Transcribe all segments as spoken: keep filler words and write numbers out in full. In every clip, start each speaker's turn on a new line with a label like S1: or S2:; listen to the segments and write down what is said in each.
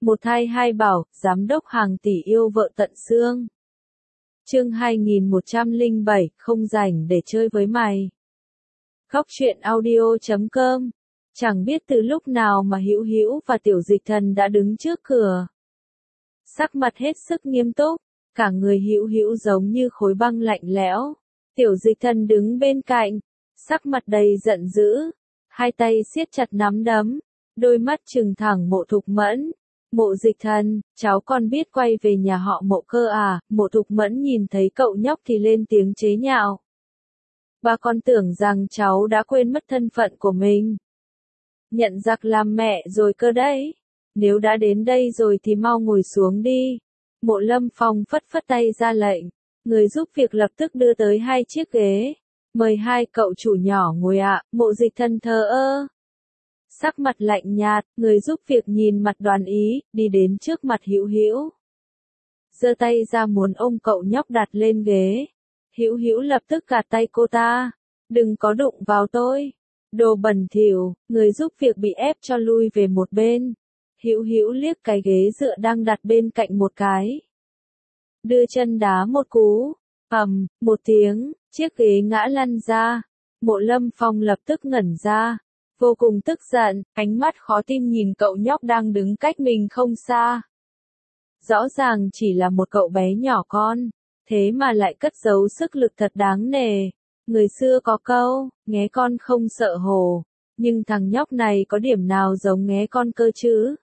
S1: Một thai hai bảo, giám đốc hàng tỷ yêu vợ tận xương. Chương hai nghìn một trăm lẻ bảy, không rảnh để chơi với mày. Góc truyện audio chấm com. Chẳng biết từ lúc nào mà Hữu Hữu và Tiểu Dịch Thần đã đứng trước cửa. Sắc mặt hết sức nghiêm túc, cả người Hữu Hữu giống như khối băng lạnh lẽo. Tiểu Dịch Thần đứng bên cạnh, sắc mặt đầy giận dữ, hai tay siết chặt nắm đấm, đôi mắt trừng thẳng Mộ Thục Mẫn. Mộ Dịch Thần, cháu còn biết quay về nhà họ Mộ cơ à? Mộ Thục Mẫn nhìn thấy cậu nhóc thì lên tiếng chế nhạo. Bà còn tưởng rằng cháu đã quên mất thân phận của mình. Nhận giặc làm mẹ rồi cơ đấy. Nếu đã đến đây rồi thì mau ngồi xuống đi. Mộ Lâm Phong phất phất tay ra lệnh. Người giúp việc lập tức đưa tới hai chiếc ghế. Mời hai cậu chủ nhỏ ngồi ạ. Mộ Dịch Thần thờ ơ. Sắc mặt lạnh nhạt, người giúp việc nhìn mặt đoán ý, đi đến trước mặt Hữu Hữu. Giơ tay ra muốn ôm cậu nhóc đặt lên ghế. Hữu Hữu lập tức gạt tay cô ta. Đừng có đụng vào tôi. Đồ bẩn thỉu, người giúp việc bị ép cho lui về một bên. Hữu Hữu liếc cái ghế dựa đang đặt bên cạnh một cái. Đưa chân đá một cú. Ầm, một tiếng, chiếc ghế ngã lăn ra. Mộ Lâm Phong lập tức ngẩn ra. Vô cùng tức giận, ánh mắt khó tin nhìn cậu nhóc đang đứng cách mình không xa. Rõ ràng chỉ là một cậu bé nhỏ con, thế mà lại cất giấu sức lực thật đáng nể. Người xưa có câu, nghé con không sợ hổ, nhưng thằng nhóc này có điểm nào giống nghé con cơ chứ?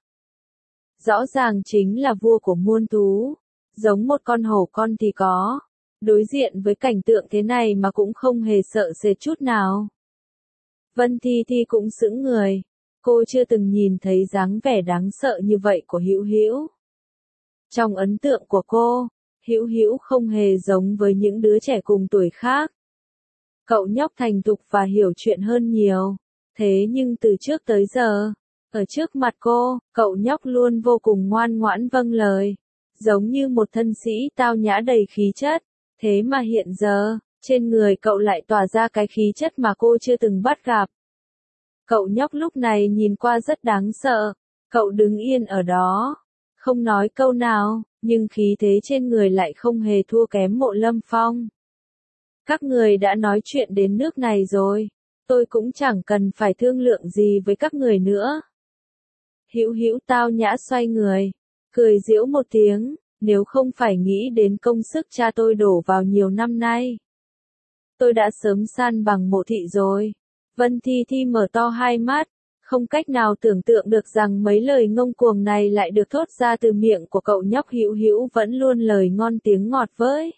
S1: Rõ ràng chính là vua của muôn thú, giống một con hổ con thì có. Đối diện với cảnh tượng thế này mà cũng không hề sợ sệt chút nào. Vân Thi Thi cũng sững người, cô chưa từng nhìn thấy dáng vẻ đáng sợ như vậy của Hữu Hữu. Trong ấn tượng của cô, Hữu Hữu không hề giống với những đứa trẻ cùng tuổi khác. Cậu nhóc thành thục và hiểu chuyện hơn nhiều, thế nhưng từ trước tới giờ, ở trước mặt cô, cậu nhóc luôn vô cùng ngoan ngoãn vâng lời, giống như một thân sĩ tao nhã đầy khí chất, thế mà hiện giờ, trên người cậu lại tỏa ra cái khí chất mà cô chưa từng bắt gặp. Cậu nhóc lúc này nhìn qua rất đáng sợ, cậu đứng yên ở đó, không nói câu nào, nhưng khí thế trên người lại không hề thua kém Mộ Lâm Phong. Các người đã nói chuyện đến nước này rồi, tôi cũng chẳng cần phải thương lượng gì với các người nữa. Hữu Hữu tao nhã xoay người, cười giễu một tiếng, nếu không phải nghĩ đến công sức cha tôi đổ vào nhiều năm nay. Tôi đã sớm san bằng Mộ thị rồi. Vân Thi Thi mở to hai mắt, không cách nào tưởng tượng được rằng mấy lời ngông cuồng này lại được thốt ra từ miệng của cậu nhóc Hữu Hữu vẫn luôn lời ngon tiếng ngọt với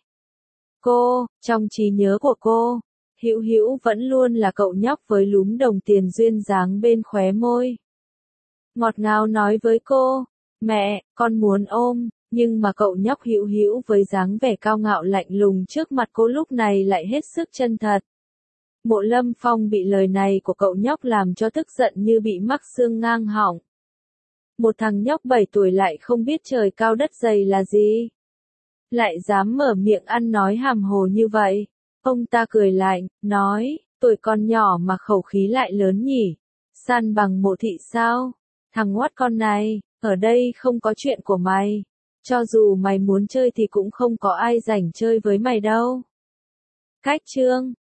S1: cô. Trong trí nhớ của cô, Hữu Hữu vẫn luôn là cậu nhóc với lúm đồng tiền duyên dáng bên khóe môi. Ngọt ngào nói với cô, mẹ, con muốn ôm. Nhưng mà cậu nhóc Hữu Hữu với dáng vẻ cao ngạo lạnh lùng trước mặt cô lúc này lại hết sức chân thật. Mộ Lâm Phong bị lời này của cậu nhóc làm cho tức giận như bị mắc xương ngang họng. Một thằng nhóc bảy tuổi lại không biết trời cao đất dày là gì. Lại dám mở miệng ăn nói hàm hồ như vậy. Ông ta cười lạnh, nói, tuổi con nhỏ mà khẩu khí lại lớn nhỉ. San bằng Mộ thị sao? Thằng ngoắt con này, ở đây không có chuyện của mày. Cho dù mày muốn chơi thì cũng không có ai rảnh chơi với mày đâu. Cách chương